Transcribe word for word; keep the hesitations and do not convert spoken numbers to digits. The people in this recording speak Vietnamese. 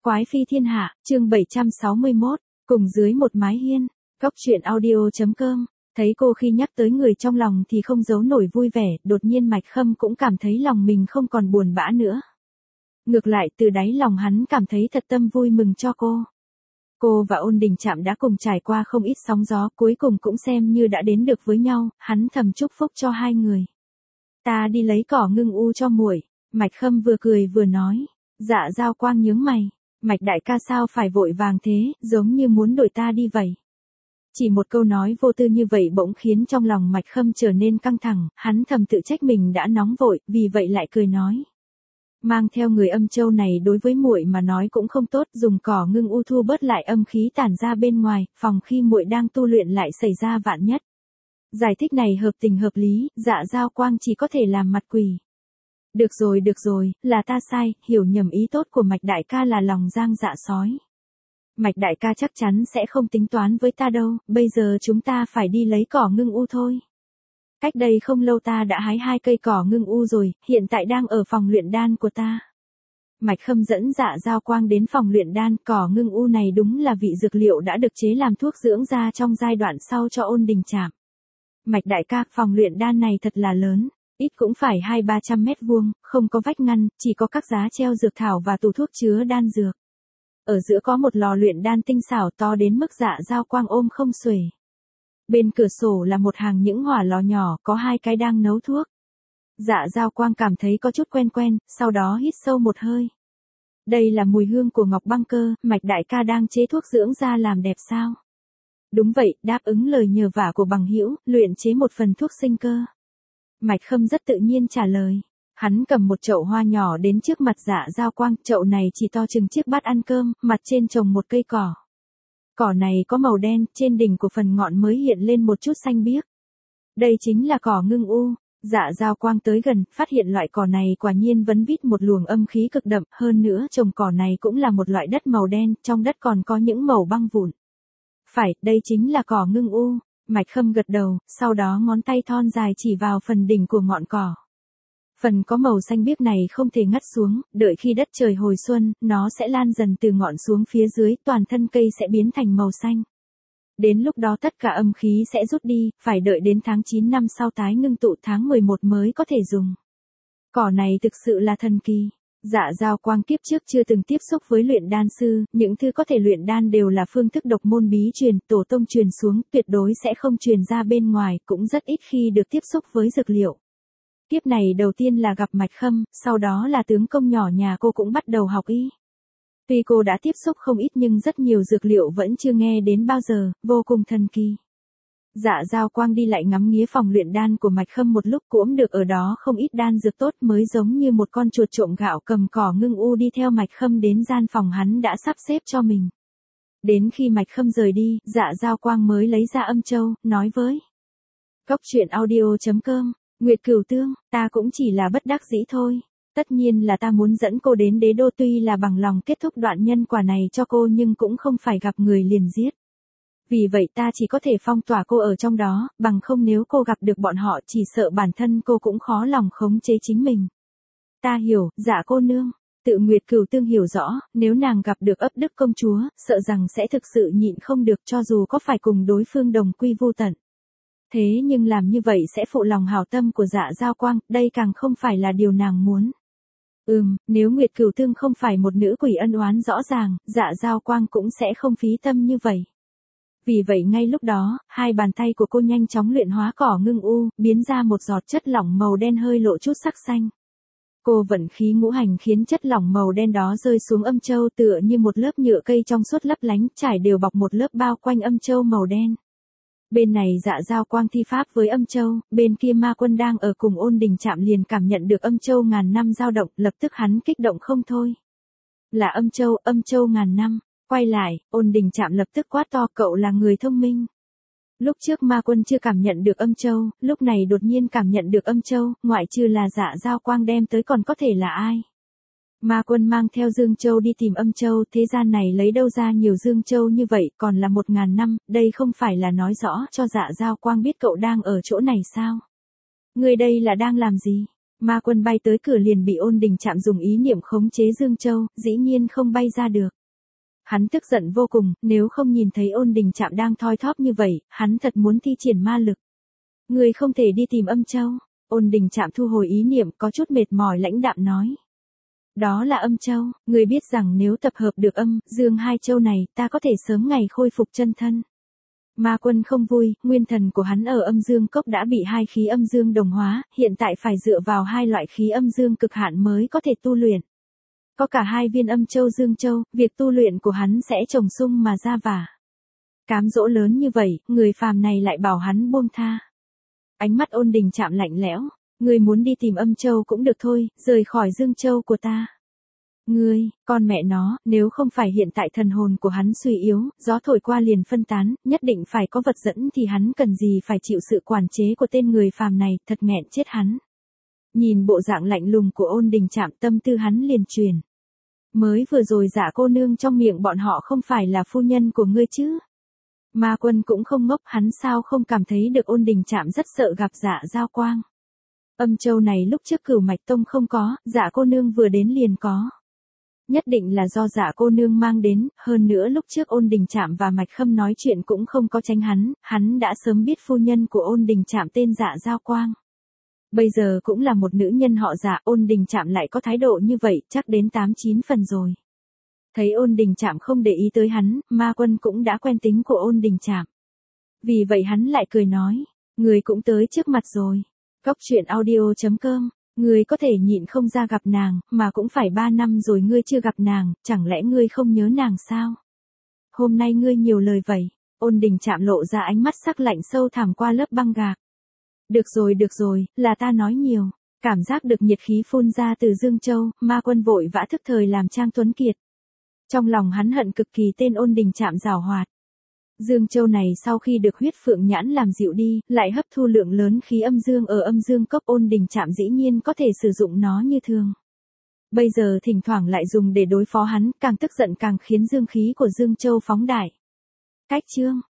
Quái phi thiên hạ, chương bảy trăm sáu mươi mốt, cùng dưới một mái hiên. Góc truyện audio.com. Thấy cô khi nhắc tới người trong lòng thì không giấu nổi vui vẻ, đột nhiên Mạch Khâm cũng cảm thấy lòng mình không còn buồn bã nữa. Ngược lại từ đáy lòng hắn cảm thấy thật tâm vui mừng cho cô. Cô và Ôn Đình Trạm đã cùng trải qua không ít sóng gió, cuối cùng cũng xem như đã đến được với nhau, hắn thầm chúc phúc cho hai người. Ta đi lấy cỏ ngưng u cho muội. Mạch Khâm vừa cười vừa nói. Dạ Giao Quang nhướng mày. Mạch đại ca sao phải vội vàng thế, giống như muốn đuổi ta đi vậy. Chỉ một câu nói vô tư như vậy bỗng khiến trong lòng Mạch Khâm trở nên căng thẳng, hắn thầm tự trách mình đã nóng vội, vì vậy lại cười nói. Mang theo người âm châu này đối với muội mà nói cũng không tốt, dùng cỏ ngưng u thu bớt lại âm khí tản ra bên ngoài, phòng khi muội đang tu luyện lại xảy ra vạn nhất. Giải thích này hợp tình hợp lý, Dạ Giao Quang chỉ có thể làm mặt quỷ. Được rồi được rồi, là ta sai, hiểu nhầm ý tốt của Mạch đại ca là lòng giang dạ sói. Mạch đại ca chắc chắn sẽ không tính toán với ta đâu, bây giờ chúng ta phải đi lấy cỏ ngưng u thôi. Cách đây không lâu ta đã hái hai cây cỏ ngưng u rồi, hiện tại đang ở phòng luyện đan của ta. Mạch Khâm dẫn Dạ Giao Quang đến phòng luyện đan, cỏ ngưng u này đúng là vị dược liệu đã được chế làm thuốc dưỡng da trong giai đoạn sau cho Ôn Đình Trạm. Mạch đại ca, phòng luyện đan này thật là lớn. Ít cũng phải hai ba trăm mét vuông, không có vách ngăn, chỉ có các giá treo dược thảo và tủ thuốc chứa đan dược. Ở giữa có một lò luyện đan tinh xảo to đến mức Dạ Giao Quang ôm không xuể. Bên cửa sổ là một hàng những hỏa lò nhỏ, có hai cái đang nấu thuốc. Dạ Giao Quang cảm thấy có chút quen quen, sau đó hít sâu một hơi. Đây là mùi hương của Ngọc Băng Cơ, Mạch đại ca đang chế thuốc dưỡng da làm đẹp sao? Đúng vậy, đáp ứng lời nhờ vả của bằng hữu, luyện chế một phần thuốc sinh cơ. Mạch Khâm rất tự nhiên trả lời. Hắn cầm một chậu hoa nhỏ đến trước mặt Dạ Giao Quang, chậu này chỉ to chừng chiếc bát ăn cơm, mặt trên trồng một cây cỏ. Cỏ này có màu đen, trên đỉnh của phần ngọn mới hiện lên một chút xanh biếc. Đây chính là cỏ ngưng u. Dạ Giao Quang tới gần, phát hiện loại cỏ này quả nhiên vấn vít một luồng âm khí cực đậm, hơn nữa trồng cỏ này cũng là một loại đất màu đen, trong đất còn có những mẩu băng vụn. Phải, đây chính là cỏ ngưng u. Mạch Khâm gật đầu, sau đó ngón tay thon dài chỉ vào phần đỉnh của ngọn cỏ. Phần có màu xanh biếc này không thể ngắt xuống, đợi khi đất trời hồi xuân, nó sẽ lan dần từ ngọn xuống phía dưới, toàn thân cây sẽ biến thành màu xanh. Đến lúc đó tất cả âm khí sẽ rút đi, phải đợi đến tháng chín năm sau tái ngưng tụ tháng mười một mới có thể dùng. Cỏ này thực sự là thần kỳ. Dạ Giao Quang kiếp trước chưa từng tiếp xúc với luyện đan sư, những thứ có thể luyện đan đều là phương thức độc môn bí truyền, tổ tông truyền xuống, tuyệt đối sẽ không truyền ra bên ngoài, cũng rất ít khi được tiếp xúc với dược liệu. Kiếp này đầu tiên là gặp Mạch Khâm, sau đó là tướng công nhỏ nhà cô cũng bắt đầu học y. Tuy cô đã tiếp xúc không ít nhưng rất nhiều dược liệu vẫn chưa nghe đến bao giờ, vô cùng thần kỳ. Dạ Giao Quang đi lại ngắm nghía phòng luyện đan của Mạch Khâm một lúc, cũng được ở đó không ít đan dược tốt, mới giống như một con chuột trộm gạo cầm cỏ ngưng u đi theo Mạch Khâm đến gian phòng hắn đã sắp xếp cho mình. Đến khi Mạch Khâm rời đi, Dạ Giao Quang mới lấy ra âm châu, nói với Góc truyện audio.com, Nguyệt Cửu Tương, ta cũng chỉ là bất đắc dĩ thôi. Tất nhiên là ta muốn dẫn cô đến đế đô, tuy là bằng lòng kết thúc đoạn nhân quả này cho cô nhưng cũng không phải gặp người liền giết. Vì vậy ta chỉ có thể phong tỏa cô ở trong đó, bằng không nếu cô gặp được bọn họ chỉ sợ bản thân cô cũng khó lòng khống chế chính mình. Ta hiểu, Dạ cô nương. Tự Nguyệt Cửu Tương hiểu rõ, nếu nàng gặp được ấp đức công chúa, sợ rằng sẽ thực sự nhịn không được cho dù có phải cùng đối phương đồng quy vu tận. Thế nhưng làm như vậy sẽ phụ lòng hảo tâm của Dạ Giao Quang, đây càng không phải là điều nàng muốn. Ừm, nếu Nguyệt Cửu Tương không phải một nữ quỷ ân oán rõ ràng, Dạ Giao Quang cũng sẽ không phí tâm như vậy. Vì vậy ngay lúc đó, hai bàn tay của cô nhanh chóng luyện hóa cỏ ngưng u, biến ra một giọt chất lỏng màu đen hơi lộ chút sắc xanh. Cô vận khí ngũ hành khiến chất lỏng màu đen đó rơi xuống âm châu tựa như một lớp nhựa cây trong suốt lấp lánh, trải đều bọc một lớp bao quanh âm châu màu đen. Bên này Dạ Giao Quang thi pháp với âm châu, bên kia Ma Quân đang ở cùng Ôn Đình Trạm liền cảm nhận được âm châu ngàn năm dao động, lập tức hắn kích động không thôi. Là âm châu, âm châu ngàn năm. Quay lại, Ôn Đình Trạm lập tức quát to, cậu là người thông minh. Lúc trước Ma Quân chưa cảm nhận được âm châu, lúc này đột nhiên cảm nhận được âm châu, ngoại trừ là Dạ Giao Quang đem tới còn có thể là ai. Ma Quân mang theo Dương Châu đi tìm âm châu, thế gian này lấy đâu ra nhiều Dương Châu như vậy, còn là một ngàn năm, đây không phải là nói rõ cho Dạ Giao Quang biết cậu đang ở chỗ này sao? Ngươi đây là đang làm gì? Ma Quân bay tới cửa liền bị Ôn Đình Trạm dùng ý niệm khống chế Dương Châu, dĩ nhiên không bay ra được. Hắn tức giận vô cùng, nếu không nhìn thấy Ôn Đình Trạm đang thoi thóp như vậy, hắn thật muốn thi triển ma lực. Người không thể đi tìm Âm Châu. Ôn Đình Trạm thu hồi ý niệm, có chút mệt mỏi lãnh đạm nói. Đó là Âm Châu, người biết rằng nếu tập hợp được Âm, Dương hai châu này, ta có thể sớm ngày khôi phục chân thân. Ma Quân không vui, nguyên thần của hắn ở Âm Dương Cốc đã bị hai khí âm dương đồng hóa, hiện tại phải dựa vào hai loại khí âm dương cực hạn mới có thể tu luyện. Có cả hai viên Âm Châu Dương Châu, việc tu luyện của hắn sẽ trồng sung mà ra vả. Cám dỗ lớn như vậy, người phàm này lại bảo hắn buông tha. Ánh mắt Ôn Đình Trạm lạnh lẽo, người muốn đi tìm Âm Châu cũng được thôi, rời khỏi Dương Châu của ta. Ngươi, con mẹ nó, nếu không phải hiện tại thần hồn của hắn suy yếu, gió thổi qua liền phân tán, nhất định phải có vật dẫn thì hắn cần gì phải chịu sự quản chế của tên người phàm này, thật nghẹn chết hắn. Nhìn bộ dạng lạnh lùng của Ôn Đình Trạm, tâm tư hắn liền truyền. Mới vừa rồi Dạ cô nương trong miệng bọn họ không phải là phu nhân của ngươi chứ? Ma Quân cũng không ngốc, hắn sao không cảm thấy được Ôn Đình Trạm rất sợ gặp Dạ Giao Quang. Âm Châu này lúc trước Cửu Mạch Tông không có, Dạ cô nương vừa đến liền có. Nhất định là do Dạ cô nương mang đến, hơn nữa lúc trước Ôn Đình Trạm và Mạch Khâm nói chuyện cũng không có tránh hắn, hắn đã sớm biết phu nhân của Ôn Đình Trạm tên Dạ Giao Quang. Bây giờ cũng là một nữ nhân họ Dạ, Ôn Đình Trạm lại có thái độ như vậy, chắc đến tám chín phần rồi. Thấy Ôn Đình Trạm không để ý tới hắn, Ma Quân cũng đã quen tính của Ôn Đình Trạm. Vì vậy hắn lại cười nói, người cũng tới trước mặt rồi. Góc truyện audio chấm com, người có thể nhịn không ra gặp nàng, mà cũng phải ba năm rồi ngươi chưa gặp nàng, chẳng lẽ ngươi không nhớ nàng sao? Hôm nay ngươi nhiều lời vậy. Ôn Đình Trạm lộ ra ánh mắt sắc lạnh sâu thẳm qua lớp băng gạc. Được rồi được rồi, là ta nói nhiều. Cảm giác được nhiệt khí phun ra từ Dương Châu, Ma Quân vội vã thức thời làm Trang Tuấn Kiệt. Trong lòng hắn hận cực kỳ tên Ôn Đình Trạm giảo hoạt. Dương Châu này sau khi được huyết phượng nhãn làm dịu đi, lại hấp thu lượng lớn khí âm dương ở Âm Dương Cốc, Ôn Đình Trạm dĩ nhiên có thể sử dụng nó như thường. Bây giờ thỉnh thoảng lại dùng để đối phó hắn, càng tức giận càng khiến dương khí của Dương Châu phóng đại. Cách chương